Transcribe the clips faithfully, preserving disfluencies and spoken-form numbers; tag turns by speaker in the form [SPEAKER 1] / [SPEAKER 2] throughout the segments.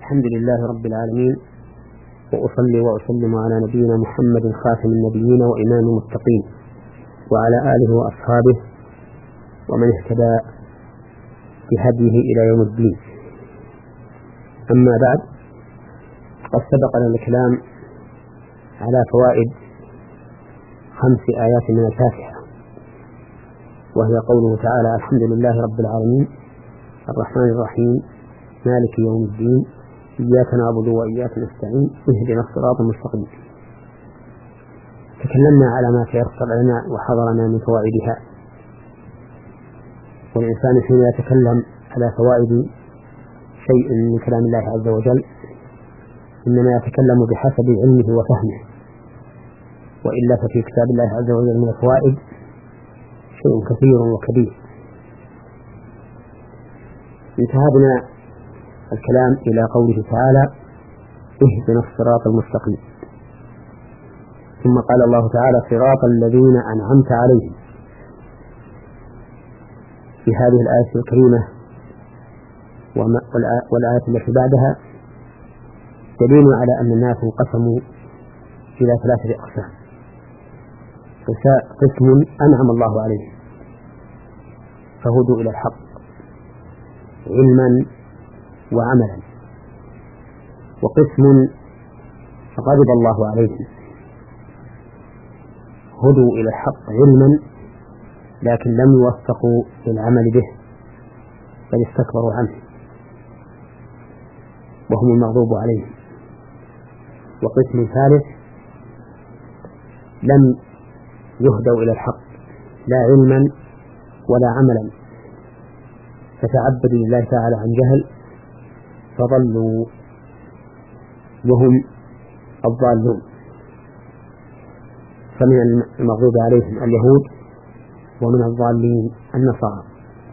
[SPEAKER 1] الحمد لله رب العالمين، وأصلي وأسلم على نبينا محمد خاتم النبيين وإمام المتقين، وعلى آله وأصحابه ومن اهتدى بهديه إلى يوم الدين. أما بعد، قد سبقنا الكلام على فوائد خمس آيات من الفاتحة، وهي قوله تعالى: الحمد لله رب العالمين الرحمن الرحيم مالك يوم الدين إياك نعبد وإياك نستعين اهدنا الصراط المستقيم. تكلمنا على ما تيسر لنا وحضرنا من فوائدها، والإنسان حين يتكلم على فوائد شيء من كلام الله عز وجل إنما يتكلم بحسب علمه وفهمه، وإلا ففي كتاب الله عز وجل من الفوائد شيء كثير وكبير. انتهى بنا الكلام إلى قوله تعالى: اهدنا الصراط المستقيم. ثم قال الله تعالى: صراط الذين أنعمت عليهم. في هذه الآية الكريمة والآية التي بعدها دليل على أن الناس انقسموا إلى ثلاثة أقسام: قسم أنعم الله عليهم فهدوا إلى الحق علما وعملا، وقسم غضب الله عليهم هدوا إلى الحق علما لكن لم يوفقوا للعمل به بل استكبروا عنه وهم المغضوب عليهم. وقسم ثالث لم يهدوا إلى الحق لا علما ولا عملا، فتعبدوا لله تعالى عن جهل فضلوا وهم الضالون. فمن المغضوب عليهم اليهود، ومن الضالين النصارى.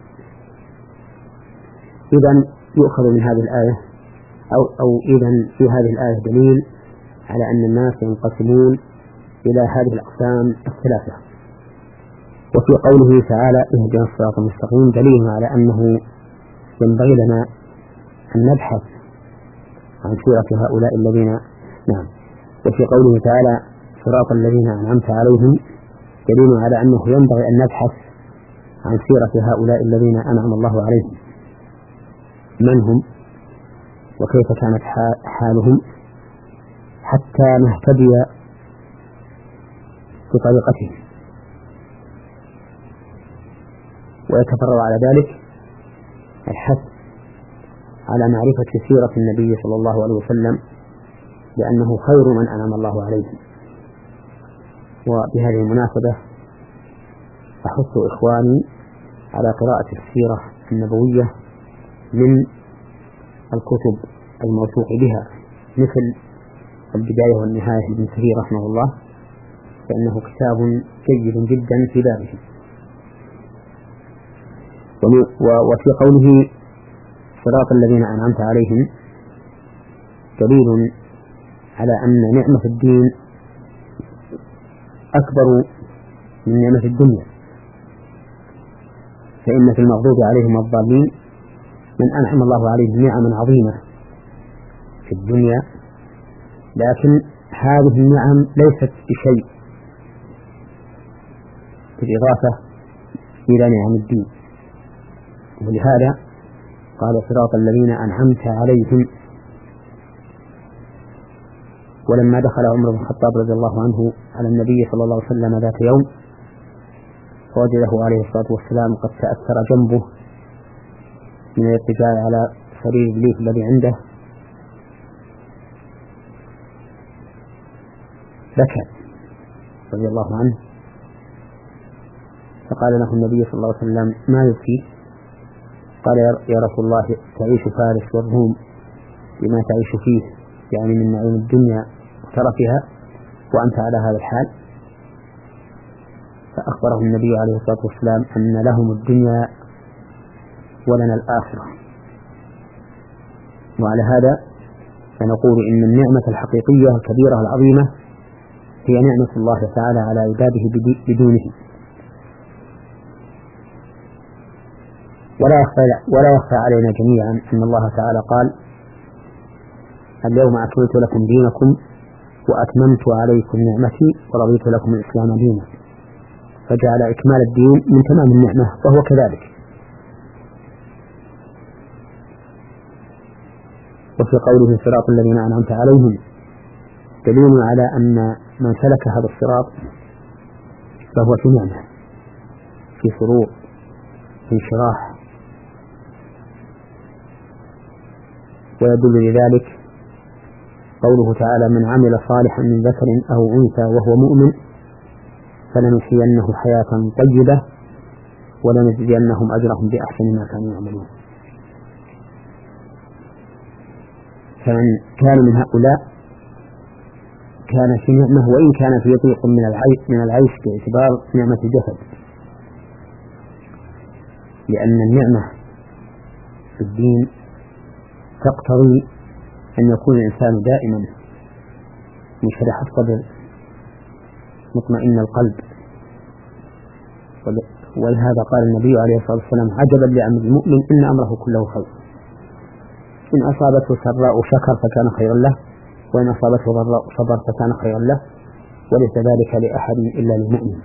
[SPEAKER 1] إذن يؤخذ من هذه الآية أو, أو إذن في هذه الآية دليل على أن الناس ينقسمون إلى هذه الأقسام الثلاثة. وفي قوله تعالى: اهدنا الصراط المستقيم دليل على أنه ينبغي لنا أن نبحث عن سيرة هؤلاء الذين نعم وفي قوله تعالى: صراط الذين أنعمت عليهم دليل على أنه ينبغي أن نبحث عن سيرة هؤلاء الذين أنعم الله عليهم، من هم وكيف كانت حالهم حتى نهتدي بطريقتهم. ويتفرع على ذلك الحث على معرفة سيرة النبي صلى الله عليه وسلم، لأنه خير من أنعم الله عليه. وبهذه المناسبة أحث إخواني على قراءة السيرة النبوية من الكتب الموثوق بها، مثل البداية والنهاية لابن كثير رحمه الله، فإنه كتاب جيد جدا في بابه. وفي قوله صراط الذين أنعمت عليهم دليل على أن نعمة الدين أكبر من نعمة الدنيا، فإن في المغضوب عليهم الضالين من أنعم الله عليهم نعما عظيمة في الدنيا، لكن هذه النعم ليست بشيء بالإضافة إلى نعم الدين. ولهذا قال: صراط الذين أنعمت عليهم. ولما دخل عمر بن الخطاب رضي الله عنه على النبي صلى الله عليه وسلم ذات يوم فوجده عليه الصلاة والسلام قد تأثر جنبه من الاتجاه على سرير إبليس الذي عنده، بكى رضي الله عنه، فقال له النبي صلى الله عليه وسلم: ما يبكي؟ قال: يا رسول الله، تعيش فارس والروم بما تعيش فيه، يعني من نعيم الدنيا وترفها، وأنت على هذا الحال. فأخبره النبي عليه الصلاة والسلام أن لهم الدنيا ولنا الآخرة. وعلى هذا فنقول إن النعمة الحقيقية الكبيرة العظيمة هي نعمة الله تعالى على عباده بدونه. ولا يخفى ولا يخفى علينا جميعا أن الله تعالى قال: اليوم أكملت لكم دينكم وأتممت عليكم نعمتي ورضيت لكم الإسلام دينا، فجعل إكمال الدين من تمام النعمة، وهو كذلك. وفي قوله صراط الذين أنعمت عليهم دليل على أن من سلك هذا الصراط فهو في نعمة، في سرور، في انشراح. ويدل لذلك قوله تعالى: من عمل صالحا من ذكر أو أنثى وهو مؤمن فلنحيينه حياة طيبة ولنجزينهم أجرهم بأحسن ما كانوا يعملون. فمن كان من هؤلاء كان في نعمة، وإن كان في ضيق من العيش من العيش باعتبار نعمة الجسد، لأن النعمة في الدين تقتضي أن يكون الإنسان دائما منشرح الصدر مطمئن القلب. ولهذا قال النبي عليه الصلاة والسلام: عجبا لأمر المؤمن إن أمره كله خير، إن أصابته سراء شكر فكان خيرا له، وإن أصابته ضراء صبر فكان خيرا له، وليس ذلك لأحد إلا للمؤمن.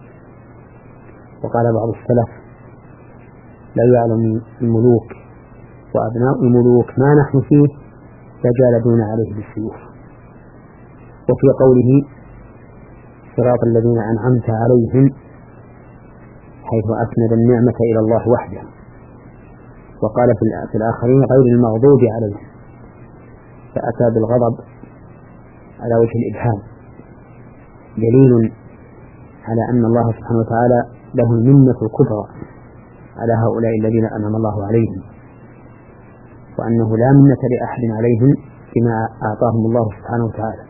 [SPEAKER 1] وقال بعض السلف: لا يعلم الملوك وأبناء الملوك ما نحن فيه فجالدون عليه بالسيوف. وفي قوله صراط الذين أنعمت عليهم حيث أسند النعمة إلى الله وحده، وقال في الآخرين غير المغضوب عليهم، فأتى بالغضب على وجه الإبهام، دليل على أن الله سبحانه وتعالى له المنة الكبرى على هؤلاء الذين أنعم الله عليهم، وأنه لا منة لأحد عليهم بما أعطاهم الله سبحانه وتعالى.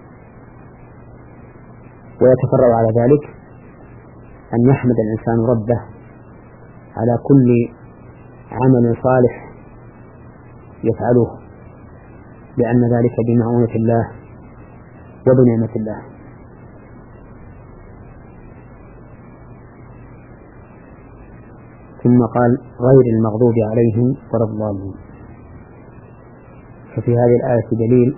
[SPEAKER 1] ويتفرع على ذلك أن يحمد الإنسان ربه على كل عمل صالح يفعله، لأن ذلك بمعونة الله وبنعمة الله. ثم قال: غير المغضوب عليهم ولا الضالين. ففي هذه الآية دليل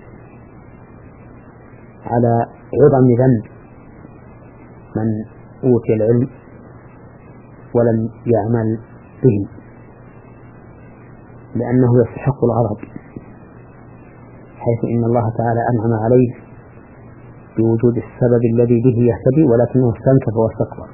[SPEAKER 1] على عظم ذنب من أوتي العلم ولم يعمل به، لأنه يستحق الغضب، حيث إن الله تعالى أنعم عليه بوجود السبب الذي به يهتدي، ولكنه استنكف واستكبر.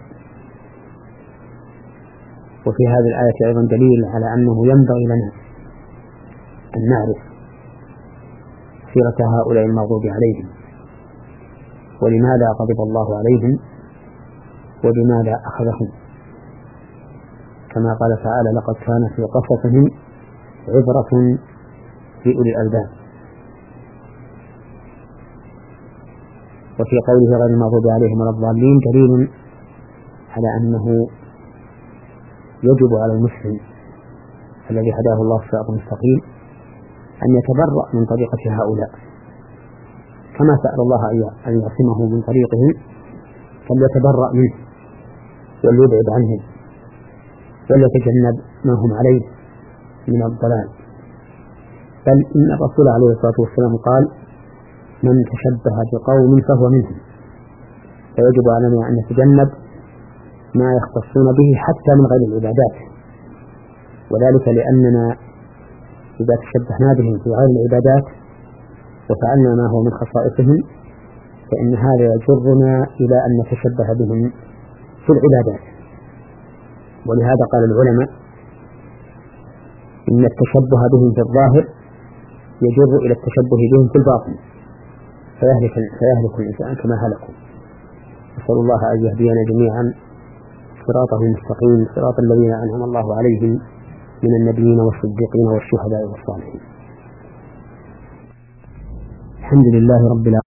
[SPEAKER 1] وفي هذه الآية أيضا دليل على أنه ينبغي لنا أن نعرف سيرة هؤلاء المغضوب عليهم، ولماذا غضب الله عليهم وبماذا أخذهم، كما قال تعالى: لقد كان في قصصهم عبرة لأولي الألباب. وفي قوله غير المغضوب عليهم ولا الضالين دليل على أنه يجب على المسلم الذي هداه الله الصراط المستقيم أن يتبرأ من طريقة هؤلاء، كما سأل الله أن يعصمه من طريقهم، فليتبرأ منه وليبعد عنهم وليتجنب ما هم عليه من الضلال. بل إن الرسول عليه الصلاة والسلام قال: من تشبه بقوم فهو منهم. فيجب علينا أن نتجنب ما يختصون به حتى من غير العبادات، وذلك لأننا إذا تشبهنا بهم في غير العبادات وفعلنا ما هو من خصائصهم فإن هذا يجرنا إلى أن نتشبه بهم في العبادات. ولهذا قال العلماء: إن التشبه بهم في الظاهر يجر إلى التشبه بهم في الباطن، فيهلك, فيهلك الإنسان كما هلكوا. نسأل الله أن يهدينا جميعا صراطه المستقيم، صراط الذين أنعم الله عليهم من النبيين والصديقين والشهداء والصالحين. الحمد لله رب العالمين.